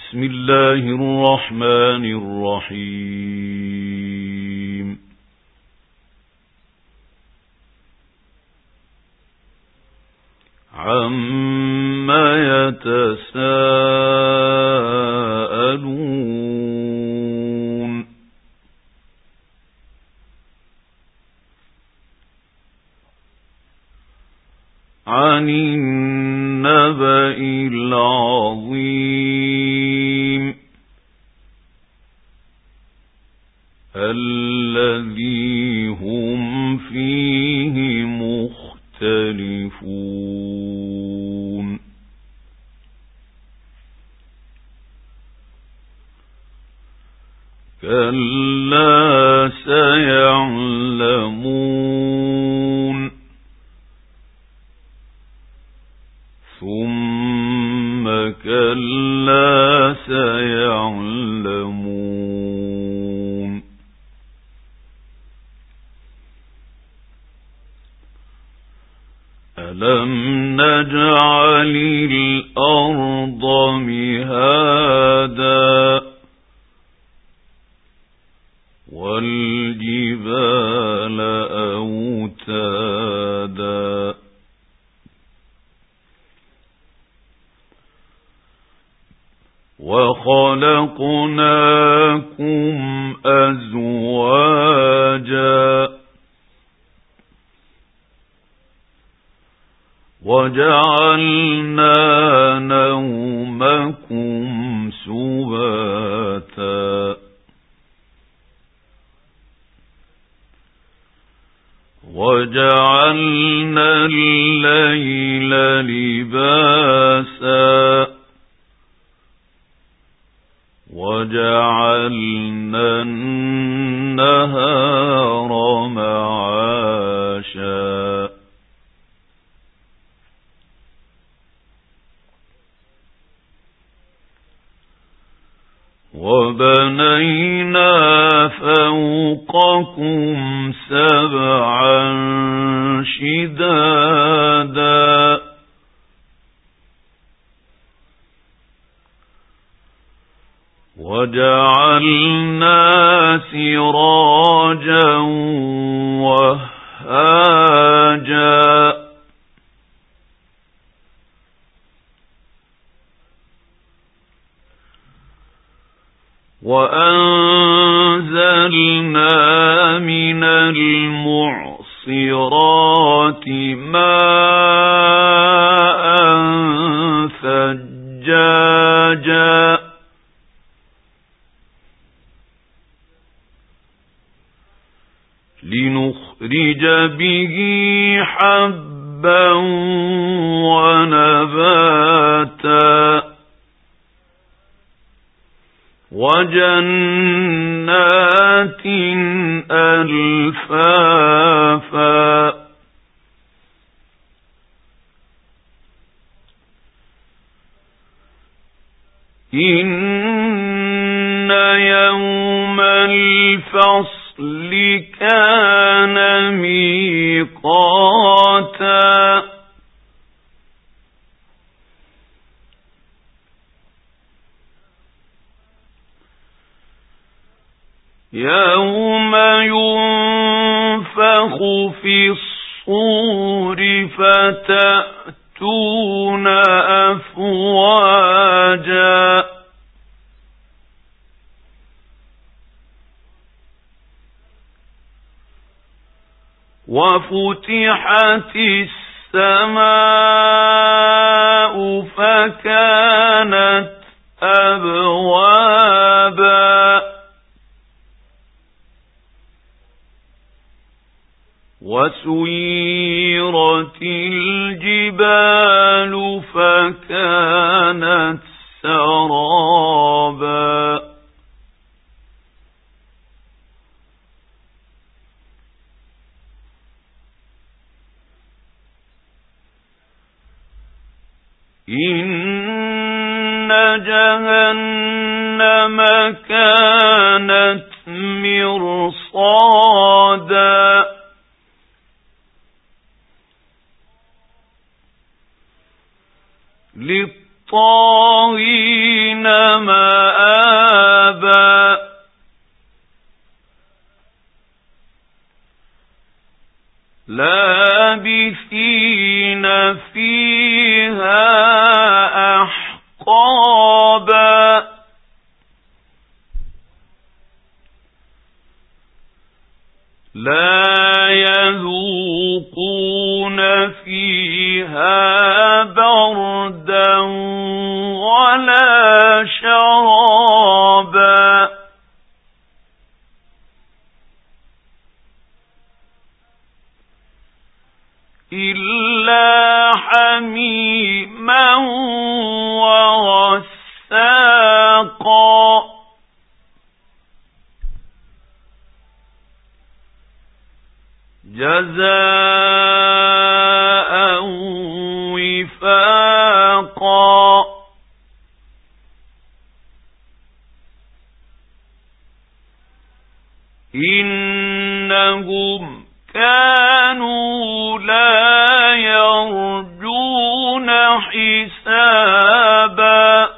بسم الله الرحمن الرحيم. عما يتساءلون عن النبأ العظيم الذي هم فيه مختلفون كلا سيعلمون ثم كلا سيعلمون ألم نجعل الأرض مهادا والجبال أوتادا وخلقناكم أزواجا وجعلنا نومكم سباتا وجعلنا الليل لباسا وجعلنا النهار معاشا وبنينا فوقكم سبعا شدادا وجعلنا سراجا وهاجا وأنزلنا من المعصرات ماء ثجاجا لنخرج به حبا ونباتا وجنات ألفافا إن يوم الفصل كان ميقاتا يوم ينفخ في الصور فتأتون أفواجا وفتحت السماء فكانت أبوابا وسيرت الجبال فكانت سرابا إن جهنم كانت مرصادا للطاغين للطاغين مآبا لابثين فيها أحقابا لا يذوقون فيها بردا ولا شرابا إلا حميما وغساقا جزاء وفاقا إنهم كانوا لا يرجون حسابا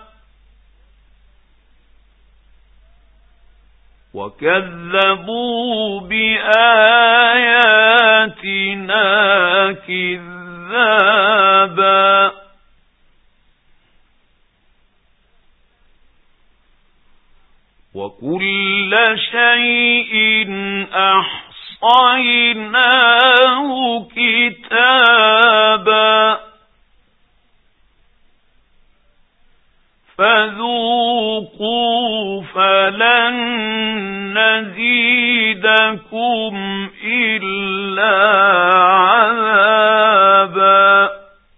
وكذبوا بآياتنا كذابا وكل شيء أحصيناه كتابا فذوقوا فلن نزيدكم إلا عذابا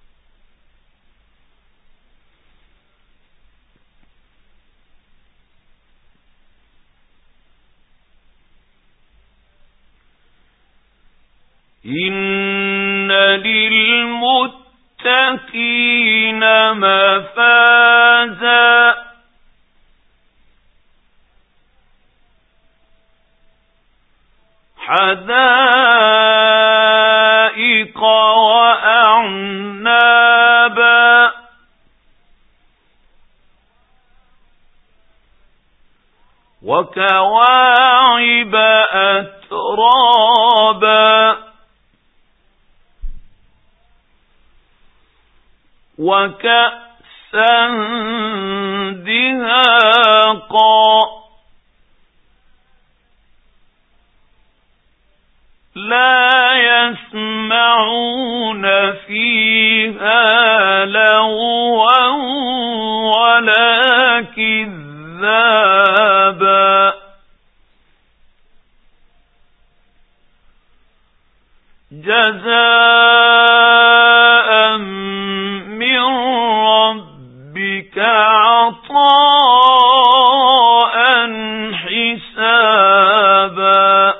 إن للمتقين مفازا حدائق وأعنابا وكواعب أترابا وكأسا دهاقا لا يسمعون فيها لغوا ولا كذابا جزاء من ربك عطاء حسابا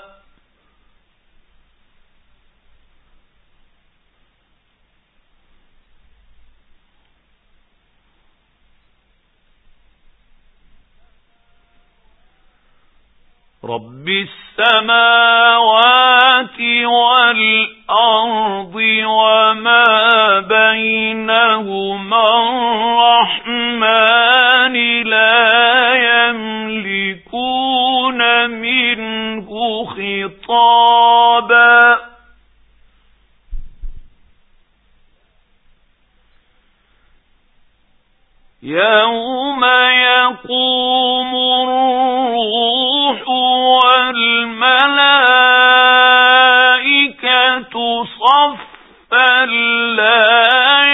رب السماوات والأرض وما بينهما الرحمن لا يملكون منه خطابا يوم يقوم الروح والملائكة صفا لا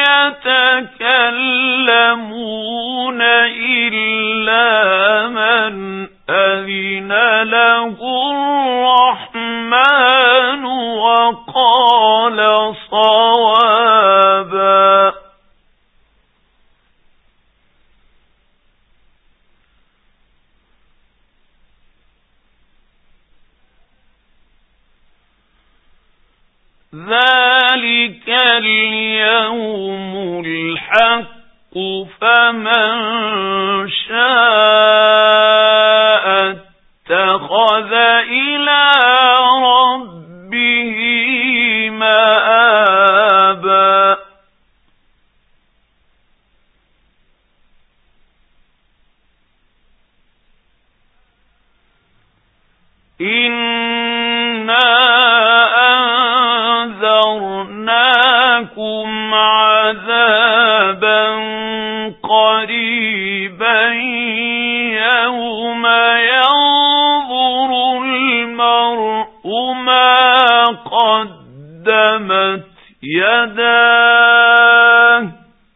يتكلمون إلا من أذن له الرحمن وقال صوابا ذلك اليوم الحق فمن شاء اتخذ إلى ربه مآبا إنا أنذرناكم عذابا قريبا يوم ينظر المرء ما قدمت يداه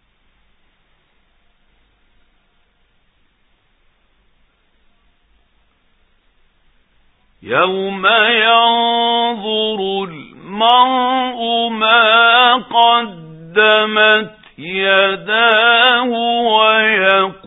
يوم ينظر المرء ما قدمت يداه ويقول